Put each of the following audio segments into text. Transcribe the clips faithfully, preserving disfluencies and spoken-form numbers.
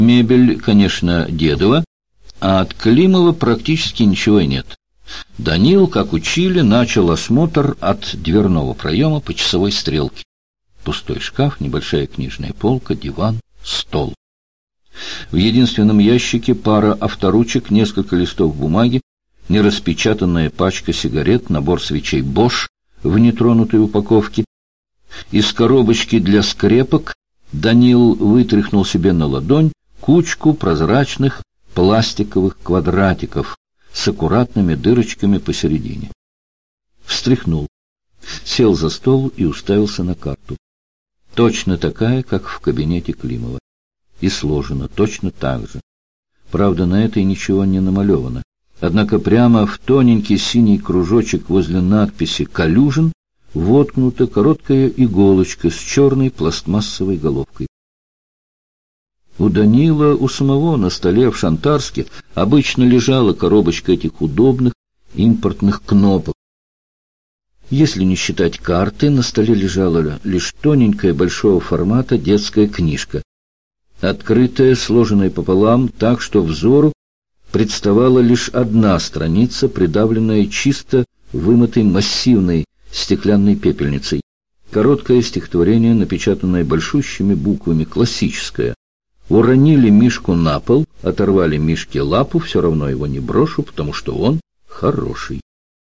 Мебель, конечно, дедова, а от Климова практически ничего и нет. Данил, как учили, начал осмотр от дверного проема по часовой стрелке. Пустой шкаф, небольшая книжная полка, диван, стол. В единственном ящике пара авторучек, несколько листов бумаги, нераспечатанная пачка сигарет, набор свечей «Бош» в нетронутой упаковке. Из коробочки для скрепок Данил вытряхнул себе на ладонь кучку прозрачных пластиковых квадратиков с аккуратными дырочками посередине. Встряхнул, сел за стол и уставился на карту. Точно такая, как в кабинете Климова. И сложена точно так же. Правда, на этой ничего не намалевано. Однако прямо в тоненький синий кружочек возле надписи «Калюжин» воткнута короткая иголочка с черной пластмассовой головкой. У Данила у самого на столе в Шантарске обычно лежала коробочка этих удобных импортных кнопок. Если не считать карты, на столе лежала лишь тоненькая большого формата детская книжка, открытая, сложенная пополам, так что взору представала лишь одна страница, придавленная чисто вымытой массивной стеклянной пепельницей. Короткое стихотворение, напечатанное большущими буквами, классическое. Уронили Мишку на пол, оторвали Мишке лапу, все равно его не брошу, потому что он хороший.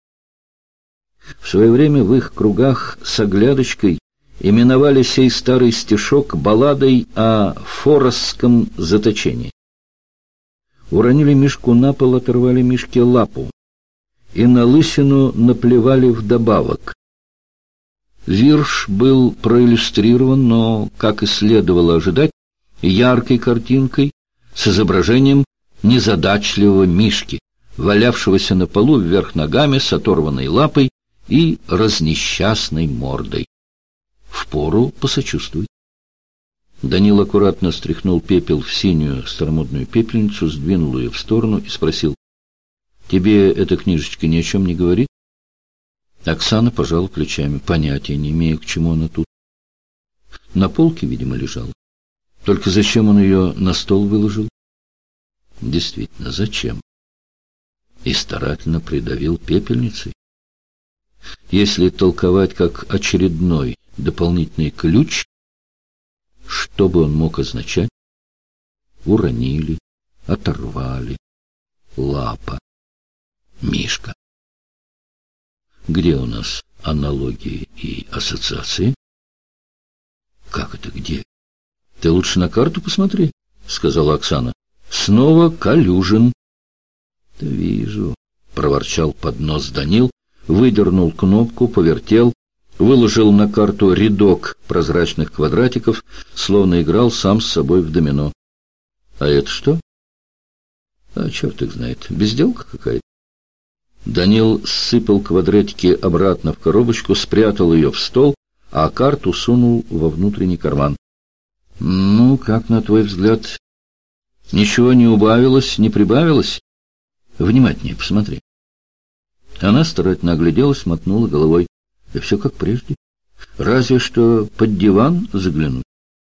В свое время в их кругах с оглядочкой именовали сей старый стишок балладой о форосском заточении. Уронили Мишку на пол, оторвали Мишке лапу, и на лысину наплевали вдобавок. Вирш был проиллюстрирован, но, как и следовало ожидать, яркой картинкой с изображением незадачливого Мишки, валявшегося на полу вверх ногами с оторванной лапой и разнесчастной мордой. Впору посочувствовать. Данил аккуратно стряхнул пепел в синюю старомодную пепельницу, сдвинул ее в сторону и спросил: «Тебе эта книжечка ни о чем не говорит?» Оксана пожала плечами. Понятия не имею, к чему она тут. На полке, видимо, лежала. Только зачем он ее на стол выложил? Действительно, зачем? И старательно придавил пепельницей. Если толковать как очередной дополнительный ключ, что бы он мог означать? Уронили, оторвали, лапа, Мишка. Где у нас аналогии и ассоциации? Как это где? Ты лучше на карту посмотри, сказала Оксана. Снова Калюжин. Да вижу, проворчал под нос Данил, выдернул кнопку, повертел, выложил на карту рядок прозрачных квадратиков, словно играл сам с собой в домино. А это что? А черт их знает, безделка какая-то. Данил сыпал квадратики обратно в коробочку, спрятал ее в стол, а карту сунул во внутренний карман. Ну, как на твой взгляд, ничего не убавилось, не прибавилось? Внимательнее посмотри. Она старательно огляделась, мотнула головой. Да все как прежде. Разве что под диван заглянуть.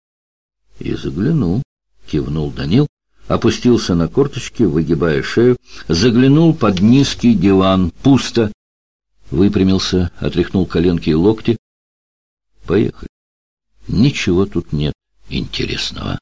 И заглянул, кивнул Данил, опустился на корточки, выгибая шею, заглянул под низкий диван. Пусто. Выпрямился, отряхнул коленки и локти. Поехали. Ничего тут нет интересного.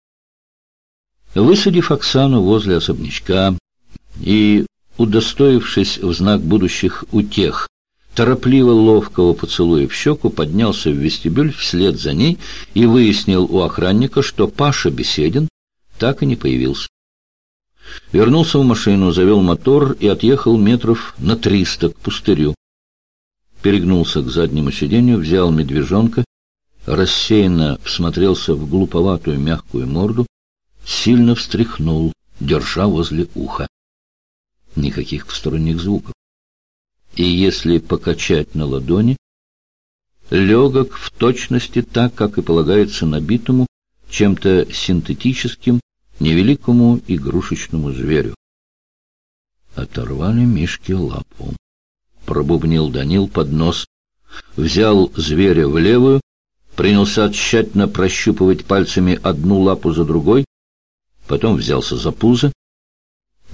Высадив Оксану возле особнячка и удостоившись в знак будущих утех торопливо ловкого поцелуя в щеку, поднялся в вестибюль вслед за ней и выяснил у охранника, что Паша Беседин так и не появился. Вернулся в машину, завел мотор и отъехал метров на триста к пустырю. Перегнулся к заднему сиденью, взял медвежонка, рассеянно всмотрелся в глуповатую мягкую морду, сильно встряхнул, держа возле уха. Никаких посторонних звуков. И если покачать на ладони, легок в точности так, как и полагается набитому чем-то синтетическим невеликому игрушечному зверю. Оторвали Мишке лапу. Пробубнил Данил под нос, взял зверя в левую, принялся тщательно прощупывать пальцами одну лапу за другой. потом взялся за пузо.